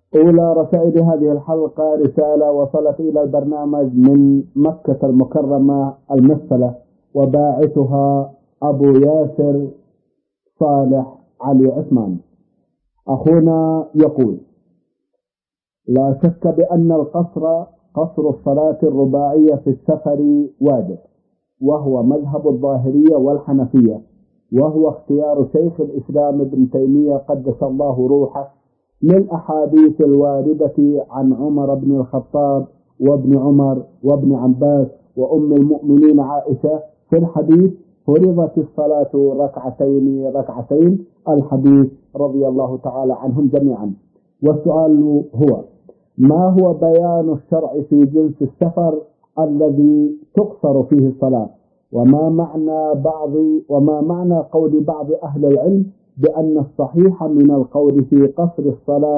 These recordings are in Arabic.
أولى رسائل هذه الحلقة رسالة وصلت إلى البرنامج من مكة المكرمة المفصلة، وباعثها أبو ياسر صالح علي عثمان. أخونا يقول: لا شك بأن قصر الصلاة الرباعية في السفر واجب، وهو مذهب الظاهرية والحنفية، وهو اختيار شيخ الإسلام ابن تيمية قدس الله روحه للأحاديث الواردة عن عمر بن الخطاب وابن عمر وابن عباس وأم المؤمنين عائشة في الحديث: فرضت الصلاة ركعتين ركعتين، الحديث رضي الله تعالى عنهم جميعا. والسؤال هو: ما هو بيان الشرع في جنس السفر الذي تقصر فيه الصلاة؟ وما معنى قول بعض أهل العلم بأن الصحيح من القول في قصر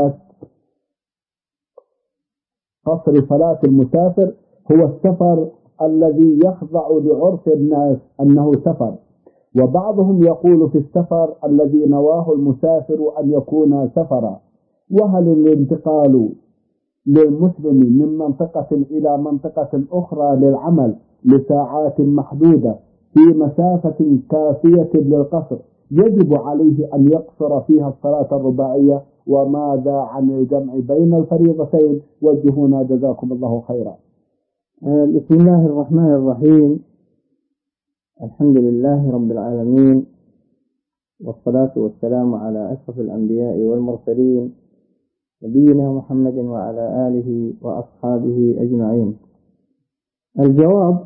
صلاة المسافر هو السفر الذي يخضع لعرف الناس أنه سفر، وبعضهم يقول في السفر الذي نواه المسافر أن يكون سفرا. وهل الانتقال للمسلم من منطقة إلى منطقة أخرى للعمل لساعات محدودة في مسافة كافية للقصر يجب عليه أن يقصر فيها الصلاة الرباعية؟ وماذا عن الجمع بين الفريضتين؟ وجهونا جزاكم الله خيرا. بسم الله الرحمن الرحيم. الحمد لله رب العالمين، والصلاة والسلام على أشرف الأنبياء والمرسلين، نبينا محمد وعلى آله وأصحابه أجمعين. الجواب: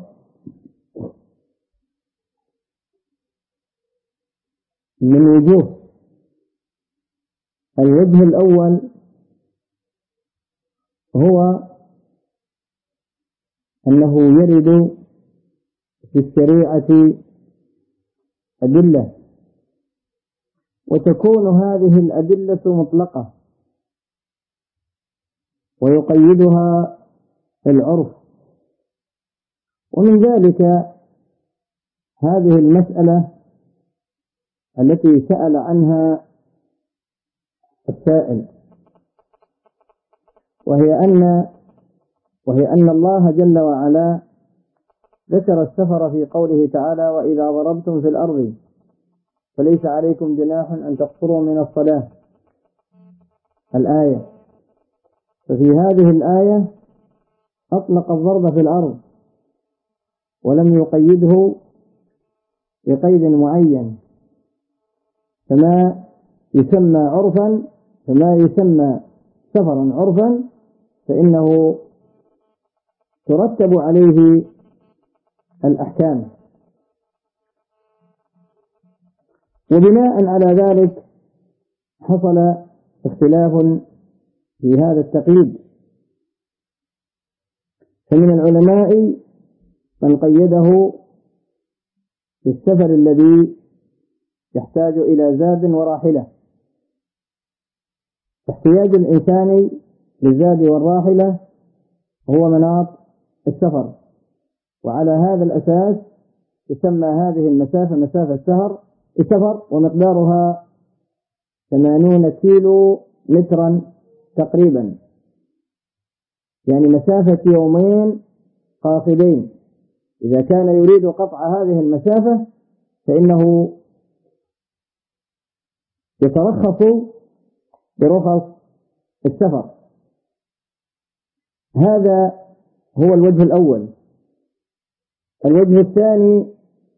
من وجوه. الوجه الأول هو أنه يرد في الشريعة أدلة، وتكون هذه الأدلة مطلقة ويقيدها العرف. ومن ذلك هذه المسألة التي سأل عنها السائل، وهي أن الله جل وعلا ذكر السفر في قوله تعالى: وإذا ضربتم في الأرض فليس عليكم جناح أن تقصروا من الصلاة، الآية. ففي هذه الآية أطلق الضرب في الأرض ولم يقيده بقيد معين، فما يسمى سفرا عرفا فإنه ترتب عليه الأحكام. وبناء على ذلك حصل اختلاف في هذا التقييد، فمن العلماء من قيده بالسفر الذي يحتاج إلى زاد وراحلة، احتياج الإنسان للزاد والراحلة هو مناط السفر، وعلى هذا الأساس تسمى هذه المسافة مسافة سفر، ومقدارها 80 كيلو مترا تقريبا، يعني مسافة يومين قاصدين. إذا كان يريد قطع هذه المسافة فإنه يترخص برخص السفر. هذا هو الوجه الأول. الوجه الثاني: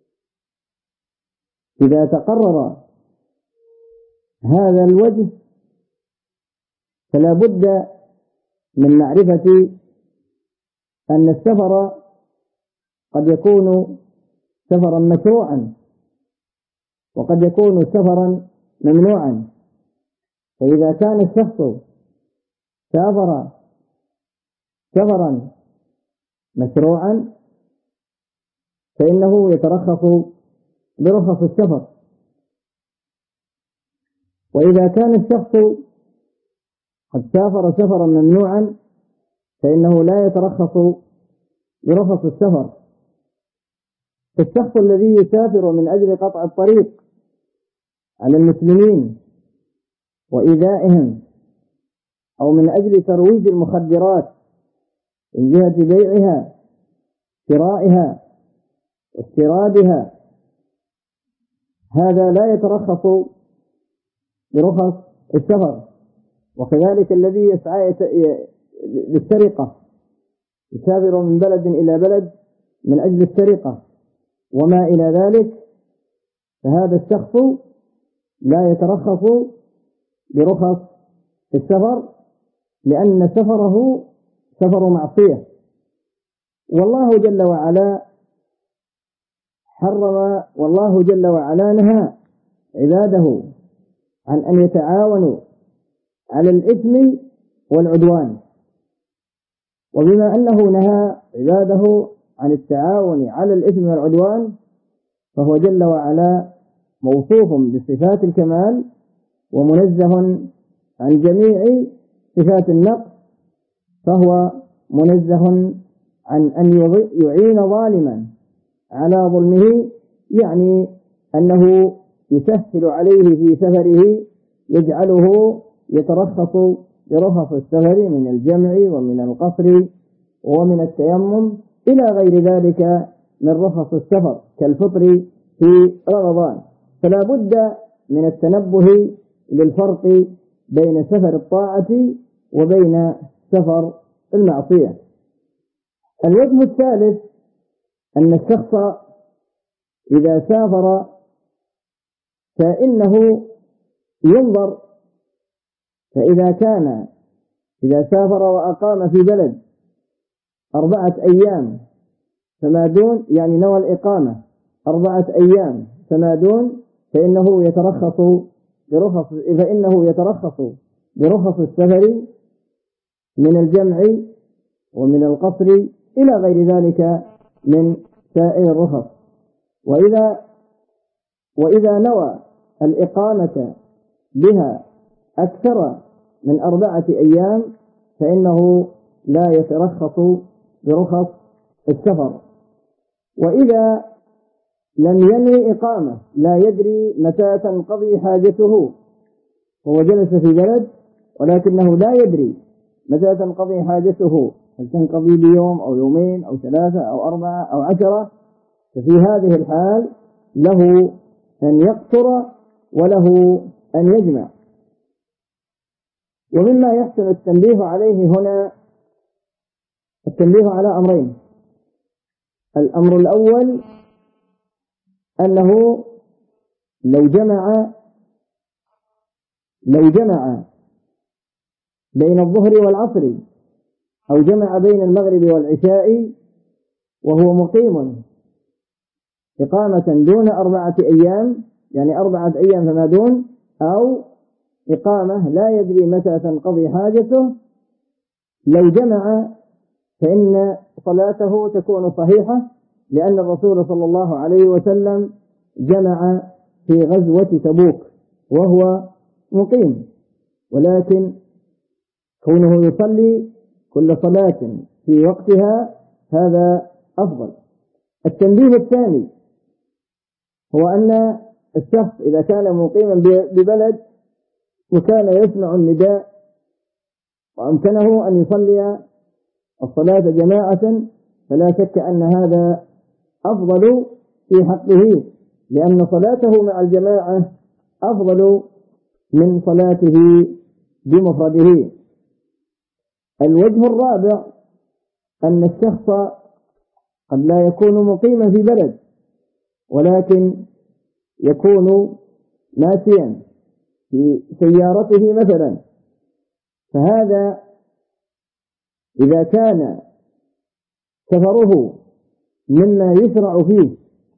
إذا تقرر هذا الوجه فلا بد من معرفة أن السفر قد يكون سفرا مشروعا وقد يكون سفرا ممنوعا. فإذا كان الشخص سافر سفرا مشروعا فإنه يترخص برخص السفر، وإذا كان الشخص قد سافر سفرا ممنوعا فإنه لا يترخص برخص السفر. الشخص الذي يسافر من أجل قطع الطريق على المسلمين وإيذائهم أو من أجل ترويج المخدرات من جهة بيعها، شرائها، استيرادها، هذا لا يترخص برخص السفر. وكذلك الذي يسعى للسرقة، يسافر من بلد إلى بلد من أجل السرقة وما إلى ذلك، فهذا الشخص لا يترخص برخص السفر، لأن سفره سفر معصية. والله جل وعلا حرم، والله جل وعلا نهى عباده عن أن يتعاونوا على الإثم والعدوان. وبما أنه نهى عباده عن التعاون على الإثم والعدوان، فهو جل وعلا موصوف بصفات الكمال ومنزه عن جميع صفات النقص، فهو منزه عن أن يعين ظالما على ظلمه، يعني أنه يسهل عليه في سفره، يجعله يترخص برخص السفر من الجمع ومن القصر ومن التيمم إلى غير ذلك من رخص السفر كالفطر في رمضان. فلا بد من التنبه للفرق بين سفر الطاعة وبين سفر المعصية. الوجه الثالث أن الشخص إذا سافر فإنه ينظر، إذا سافر وأقام في بلد 4 أيام فما دون، يعني نوى الإقامة 4 أيام فما دون، فإنه يترخص برخص السفر من الجمع ومن القصر إلى غير ذلك من سائر الرخص. وإذا نوى الإقامة بها أكثر من 4 أيام فإنه لا يترخص برخص السفر. وإذا لم ينوي إقامة، لا يدري متى تنقضي حاجته، هو جلس في بلد ولكنه لا يدري متى تنقضي حاجته، هل تنقضي بيوم أو يومين أو 3 أو 4 أو 10، ففي هذه الحال له أن يقصر وله أن يجمع. ومما يحسن التنبيه عليه هنا التنبيه على أمرين. الأمر الأول أنه لو جمع بين الظهر والعصر أو جمع بين المغرب والعشاء وهو مقيم إقامة دون 4 أيام، يعني 4 أيام فما دون، أو إقامة لا يدري متى تنقضي حاجته، لو جمع فإن صلاته تكون صحيحة، لأن الرسول صلى الله عليه وسلم جمع في غزوة تبوك وهو مقيم، ولكن كونه يصلي كل صلاة في وقتها هذا أفضل. التنبيه الثاني هو أن الشخص إذا كان مقيما ببلد وكان يسمع النداء وأمكنه أن يصلي الصلاة جماعة، فلا شك أن هذا أفضل في حقه، لأن صلاته مع الجماعة أفضل من صلاته بمفرده. الوجه الرابع أن الشخص قد لا يكون مقيما في بلد ولكن يكون ماشيا في سيارته مثلا، فهذا إذا كان سفره مما يشرع فيه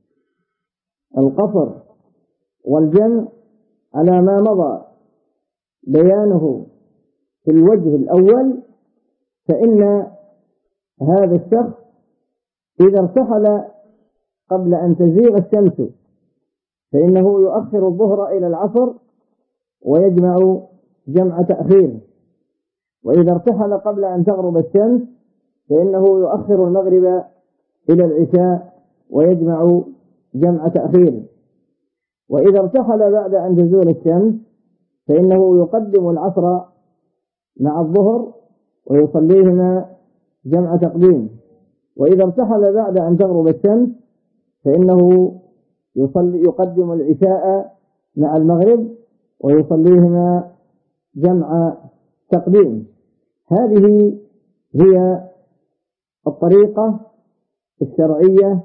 القصر والجمع على ما مضى بيانه في الوجه الأول، فإن هذا الشخص إذا ارتحل قبل أن تزيغ الشمس فإنه يؤخر الظهر إلى العصر ويجمع جمع تأخير، وإذا ارتحل قبل أن تغرب الشمس فإنه يؤخر المغرب إلى العشاء ويجمع جمع تأخير، وإذا ارتحل بعد أن تزول الشمس فإنه يقدم العصر مع الظهر ويصليهما جمع تقديم. وإذا ارتحل بعد أن تغرب الشمس فإنه يقدم العشاء مع المغرب ويصليهما جمع تقديم. هذه هي الطريقة الشرعية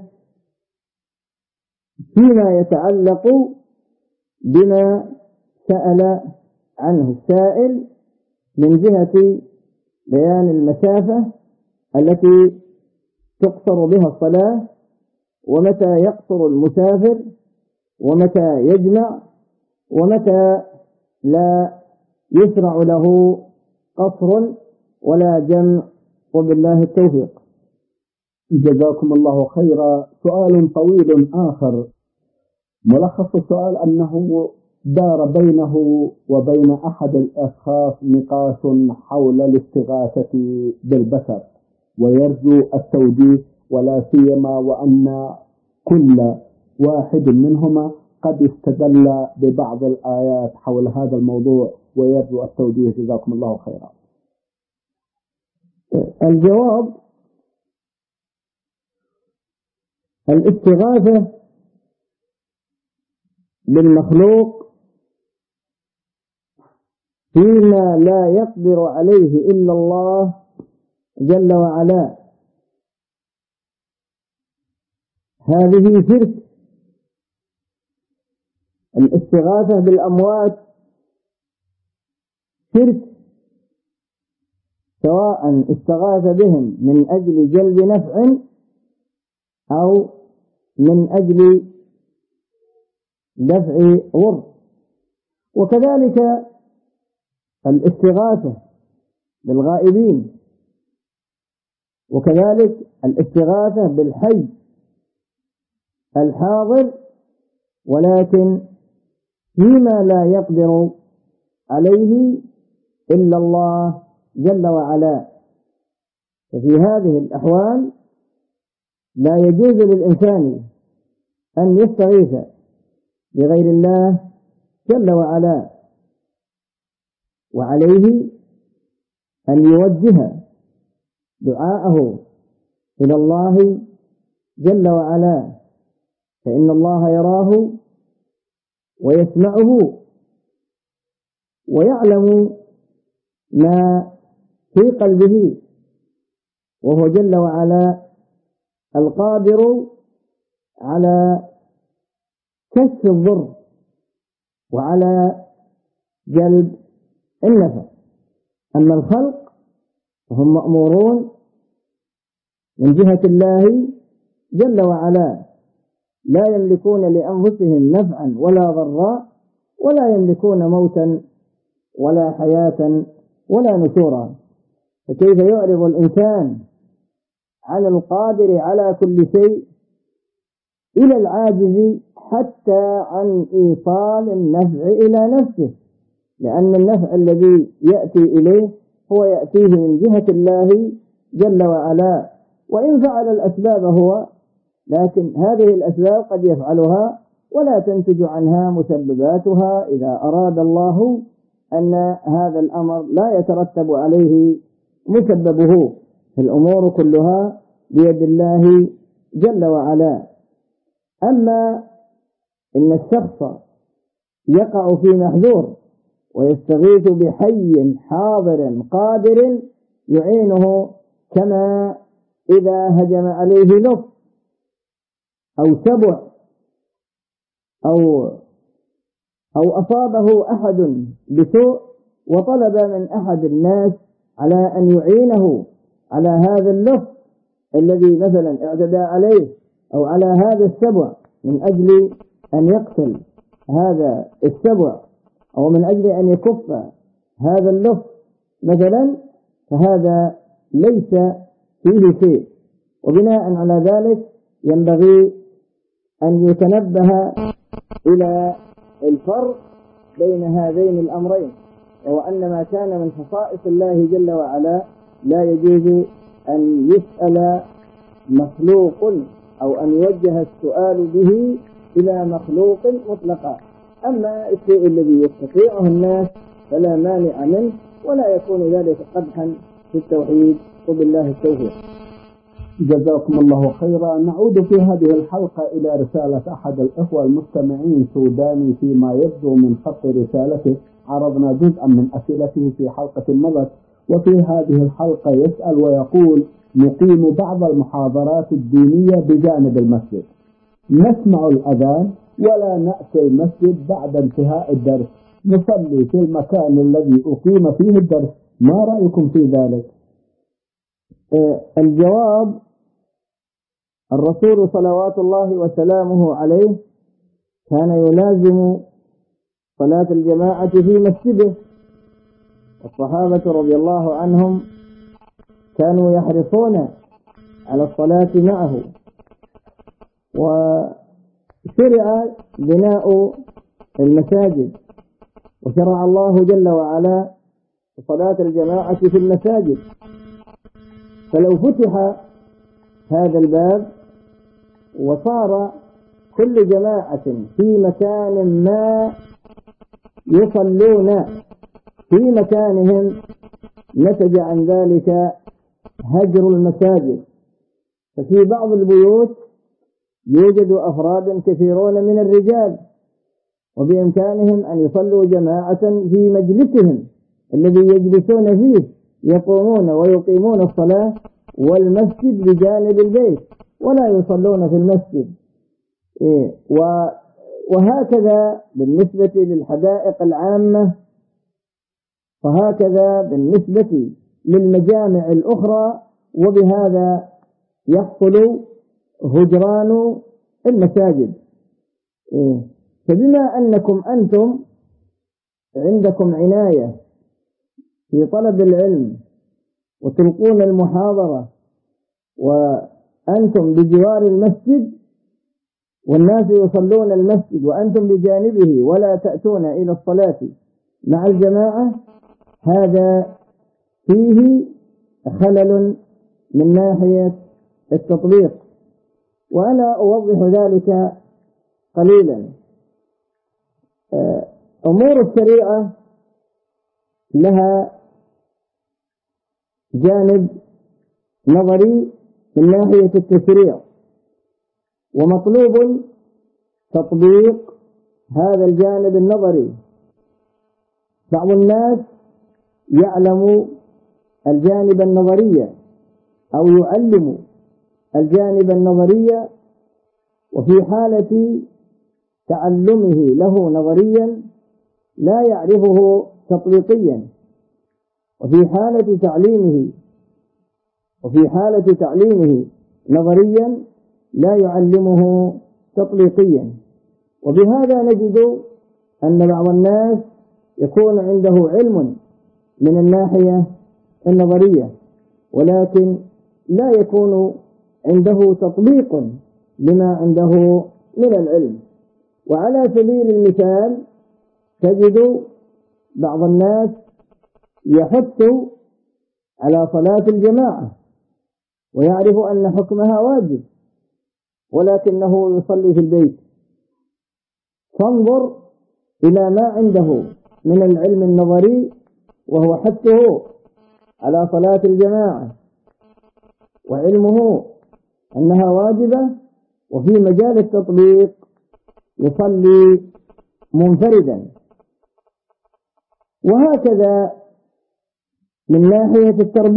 فيما يتعلق بما سأل عنه السائل من جهة بيان المسافة التي تقصر بها الصلاة، ومتى يقصر المسافر، ومتى يجمع، ومتى لا يشرع له قصر ولا جمع، وبالله التوفيق. جزاكم الله خيرا. سؤال طويل آخر، ملخص السؤال أنه دار بينه وبين أحد الأشخاص نقاش حول الاستغاثة بالبشر، ويرجو التوجيه، ولا سيما وأن كل واحد منهما قد استدل ببعض الآيات حول هذا الموضوع، ويرجو التوجيه. جزاكم الله خيرا. الجواب: الاستغاثة بالمخلوق فيما لا يقدر عليه إلا الله جل وعلا هذه شرك. الاستغاثة بالأموات شرك، سواء استغاث بهم من أجل جلب نفع أو من أجل دفع ضر. وكذلك الاستغاثة بالغائبين، وكذلك الاستغاثة بالحي الحاضر، ولكن فيما لا يقدر عليه إلا الله جل وعلا. ففي هذه الأحوال لا يجوز للإنسان أن يستغيث بغير الله جل وعلا، وعليه أن يوجه دعاءه إلى الله جل وعلا، فإن الله يراه ويسمعه ويعلم ما في قلبه، وهو جل وعلا القادر على كشف الضر وعلى جلب النفع. أما الخلق فهم مأمورون من جهة الله جل وعلا، لا يملكون لأنفسهم نفعا ولا ضرا، ولا يملكون موتا ولا حياة ولا نشورا. فكيف يعرض الإنسان عن القادر على كل شيء إلى العاجز حتى عن إيصال النفع إلى نفسه؟ لأن النفع الذي يأتي إليه هو يأتيه من جهة الله جل وعلا، وإن فعل الأسباب هو، لكن هذه الأسباب قد يفعلها ولا تنتج عنها مسبباتها إذا أراد الله أن هذا الأمر لا يترتب عليه مسببه. الأمور كلها بيد الله جل وعلا. أما إن الشخص يقع في محذور ويستغيث بحي حاضر قادر يعينه، كما إذا هجم عليه لص أو سبع أو أصابه أحد بسوء وطلب من أحد الناس على أن يعينه على هذا اللص الذي مثلا اعتدى عليه، أو على هذا السبع من أجل أن يقتل هذا السبع، أو من أجل أن يكف هذا اللص مثلا، فهذا ليس فيه شيء. وبناء على ذلك ينبغي أن يتنبه إلى الفرق بين هذين الأمرين، وهو أن ما كان من خصائص الله جل وعلا لا يجوز أن يسأل مخلوق أو أن يوجه السؤال به إلى مخلوق مطلقا. أما الشيء الذي يستطيعه الناس فلا مانع منه، ولا يكون ذلك قدحا في التوحيد، وبالله التوفيق. جزاكم الله خيرا. نعود في هذه الحلقة إلى رسالة أحد الإخوة المستمعين سوداني. فيما يبدو من خط رسالته عرضنا جزءا من أسئلته في حلقة مضت، وفي هذه الحلقة يسأل ويقول: نقيم بعض المحاضرات الدينية بجانب المسجد، نسمع الأذان ولا نأتي المسجد بعد انتهاء الدرس، نصلي في المكان الذي أقيم فيه الدرس، ما رأيكم في ذلك؟ الجواب: الرسول صلوات الله وسلامه عليه كان يلازم صلاة الجماعة في مسجده، والصحابة رضي الله عنهم كانوا يحرصون على الصلاة معه، وشرع بناء المساجد، وشرع الله جل وعلا صلاة الجماعة في المساجد. فلو فتح هذا الباب وصار كل جماعة في مكان ما يصلون في مكانهم، نتج عن ذلك هجر المساجد. ففي بعض البيوت يوجد أفراد كثيرون من الرجال، وبإمكانهم أن يصلوا جماعة في مجلسهم الذي يجلسون فيه، يقومون ويقيمون الصلاة والمسجد بجانب البيت ولا يصلون في المسجد. وهكذا بالنسبة للحدائق العامة، وهكذا بالنسبة للمجامع الأخرى، وبهذا يحصل هجران المساجد. فبما أنكم أنتم عندكم عناية في طلب العلم وتلقون المحاضرة وأنتم بجوار المسجد، والناس يصلون المسجد وأنتم بجانبه ولا تأتون إلى الصلاة مع الجماعة، هذا فيه خلل من ناحية التطبيق، وأنا أوضح ذلك قليلا. أمور الشريعة لها جانب نظري من ناحية التشريع، ومطلوب تطبيق هذا الجانب النظري. بعض الناس يعلم الجانب النظري أو يعلم الجانب النظري، وفي حالة تعلمه له نظريا لا يعرفه تطبيقيا، وفي حالة تعليمه نظريا لا يعلمه تطبيقيا. وبهذا نجد أن بعض الناس يكون عنده علم من الناحية النظرية، ولكن لا يكون عنده تطبيق لما عنده من العلم. وعلى سبيل المثال تجد بعض الناس يحث على صلاة الجماعة ويعرف أن حكمها واجب، ولكنه يصلي في البيت. فانظر إلى ما عنده من العلم النظري وهو حثه على صلاة الجماعة وعلمه أنها واجبة، وفي مجال التطبيق يصلي منفردا. وهكذا من ناحية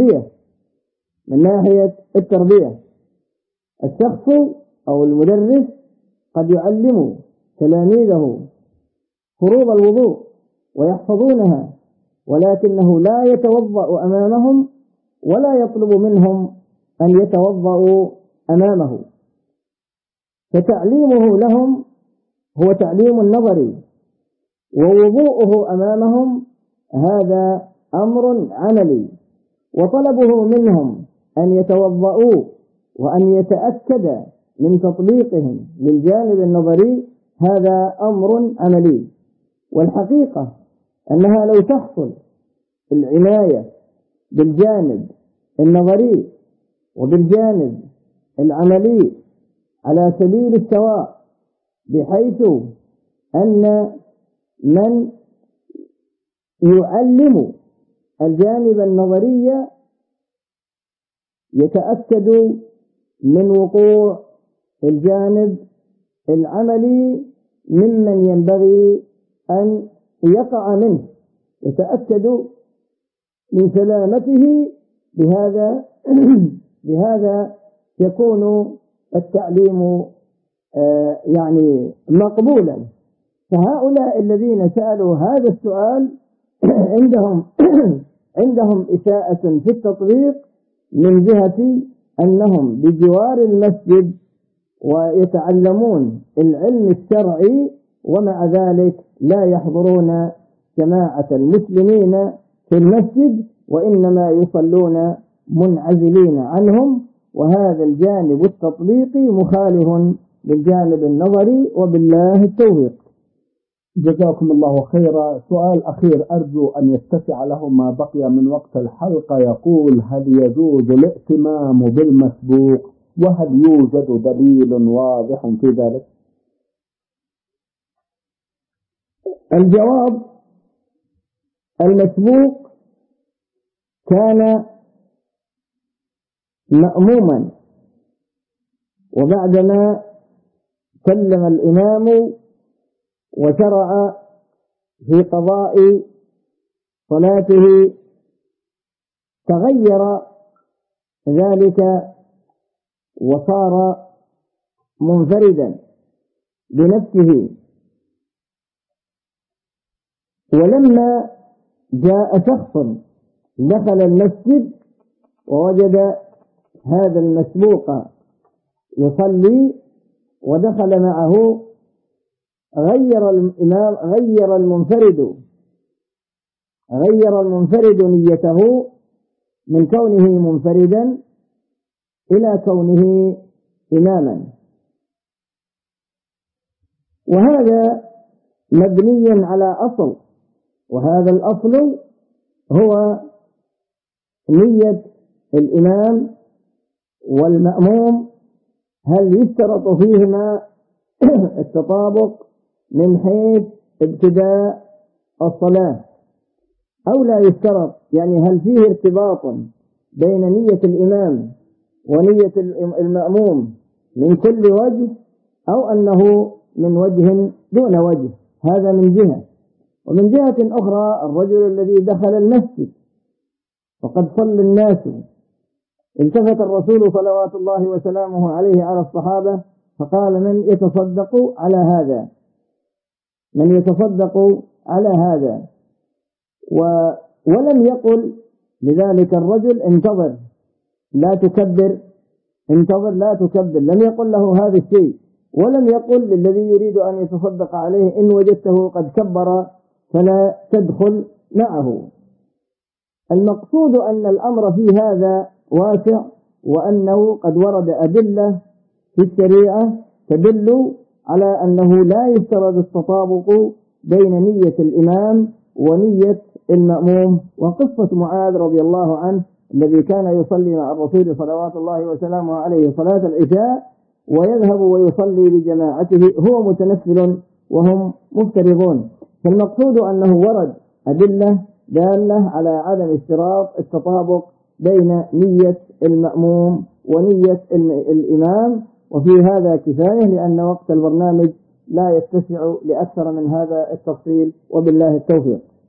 التربية الشخص أو المدرس قد يعلم تلاميذه فروض الوضوء ويحفظونها، ولكنه لا يتوضأ أمامهم ولا يطلب منهم أن يتوضأوا أمامه، فتعليمه لهم هو تعليم نظري، ووضوءه أمامهم هذا أمر عملي، وطلبه منهم أن يتوضأوا وأن يتأكد من تطبيقهم للجانب النظري هذا أمر عملي. والحقيقة أنها لو تحصل العناية بالجانب النظري وبالجانب العملي على سبيل السواء، بحيث أن من يعلم الجانب النظري يتأكد من وقوع الجانب العملي ممن ينبغي أن يقع منه، يتأكد من سلامته. بهذا يكون التعليم يعني مقبولا. فهؤلاء الذين سألوا هذا السؤال عندهم إساءة في التطبيق من جهة أنهم بجوار المسجد ويتعلمون العلم الشرعي، ومع ذلك لا يحضرون جماعة المسلمين في المسجد، وإنما يصلون منعزلين عنهم. وهذا الجانب التطبيقي مخالف للجانب النظري، وبالله التوفيق. جزاكم الله خيرا. سؤال أخير أرجو أن يتسع له ما بقي من وقت الحلقة، يقول: هل يجوز الائتمام بالمسبوق؟ وهل يوجد دليل واضح في ذلك؟ الجواب: المسبوق كان مأموما، وبعدما سلم الإمام وشرع في قضاء صلاته تغير ذلك وصار منفردا بنفسه. ولما جاء شخص دخل المسجد ووجد هذا المسبوق يصلي ودخل معه، غير المنفرد نيته من كونه منفردا إلى كونه إماما. وهذا مبني على أصل، وهذا الأصل هو نية الإمام والمأموم، هل يشترط فيهما التطابق من حيث ابتداء الصلاة أو لا يشترط؟ يعني هل فيه ارتباط بين نية الإمام ونية المأموم من كل وجه، أو أنه من وجه دون وجه؟ هذا من جهة. ومن جهة أخرى الرجل الذي دخل المسجد وقد صلى الناس، التفت الرسول صلوات الله وسلامه عليه على الصحابة فقال: من يتصدق على هذا؟ من يتصدق على هذا؟ ولم يقل لذلك الرجل: انتظر لا تكبر، انتظر لا تكبر، لم يقل له هذا الشيء. ولم يقل للذي يريد أن يتصدق عليه: إن وجدته قد كبر فلا تدخل معه. المقصود أن الأمر في هذا واسع، وأنه قد ورد أدلة في الشريعة تدل على أنه لا يشترط التطابق بين نية الإمام ونية المأموم. وقصة معاذ رضي الله عنه الذي كان يصلي مع الرسول صلوات الله وسلامه عليه صلاة العشاء ويذهب ويصلي بجماعته، هو متنفل وهم مفترضون. فالمقصود أنه ورد أدلة دالة على عدم اشتراط التطابق بين نية المأموم ونية الإمام. وفي هذا كفاية، لأن وقت البرنامج لا يتسع لأكثر من هذا التفصيل، وبالله التوفيق.